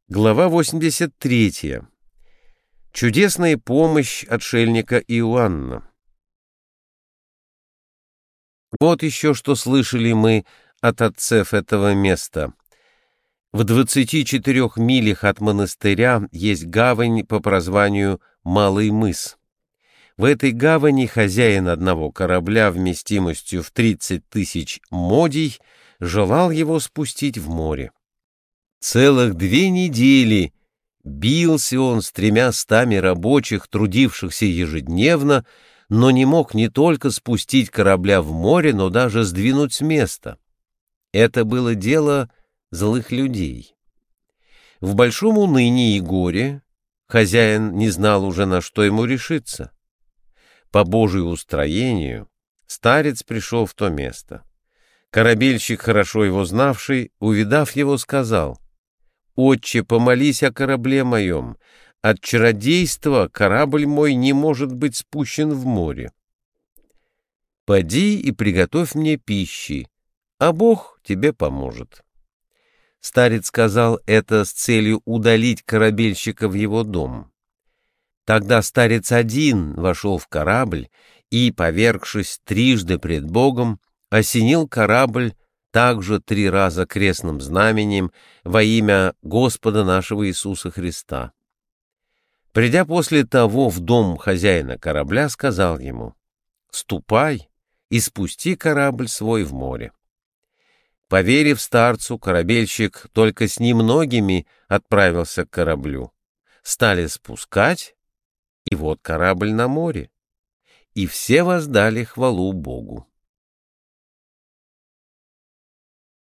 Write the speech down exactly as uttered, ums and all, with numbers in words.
Глава восемьдесят третья. Чудесная помощь отшельника Иоанна. Вот еще что слышали мы от отцев этого места. В двадцати четырех милях от монастыря есть гавань по прозванию Малый мыс. В этой гавани хозяин одного корабля вместимостью в тридцать тысяч модий желал его спустить в море. Целых две недели бился он с тремя стами рабочих, трудившихся ежедневно, но не мог не только спустить корабля в море, но даже сдвинуть с места. Это было дело злых людей. В большом унынии и горе хозяин не знал уже, на что ему решиться. По Божию устроению старец пришел в то место. Корабельщик, хорошо его знавший, увидав его, сказал: «Отче, помолись о корабле моем. От чародейства корабль мой не может быть спущен в море. Поди и приготовь мне пищи, а Бог тебе поможет». Старец сказал это с целью удалить корабельщика в его дом. Тогда старец один вошел в корабль и, повергшись трижды пред Богом, осенил корабль также три раза крестным знаменем во имя Господа нашего Иисуса Христа. Придя после того в дом хозяина корабля, сказал ему: «Ступай и спусти корабль свой в море». Поверив старцу, корабельщик только с немногими отправился к кораблю. Стали спускать, и вот корабль на море, и все воздали хвалу Богу.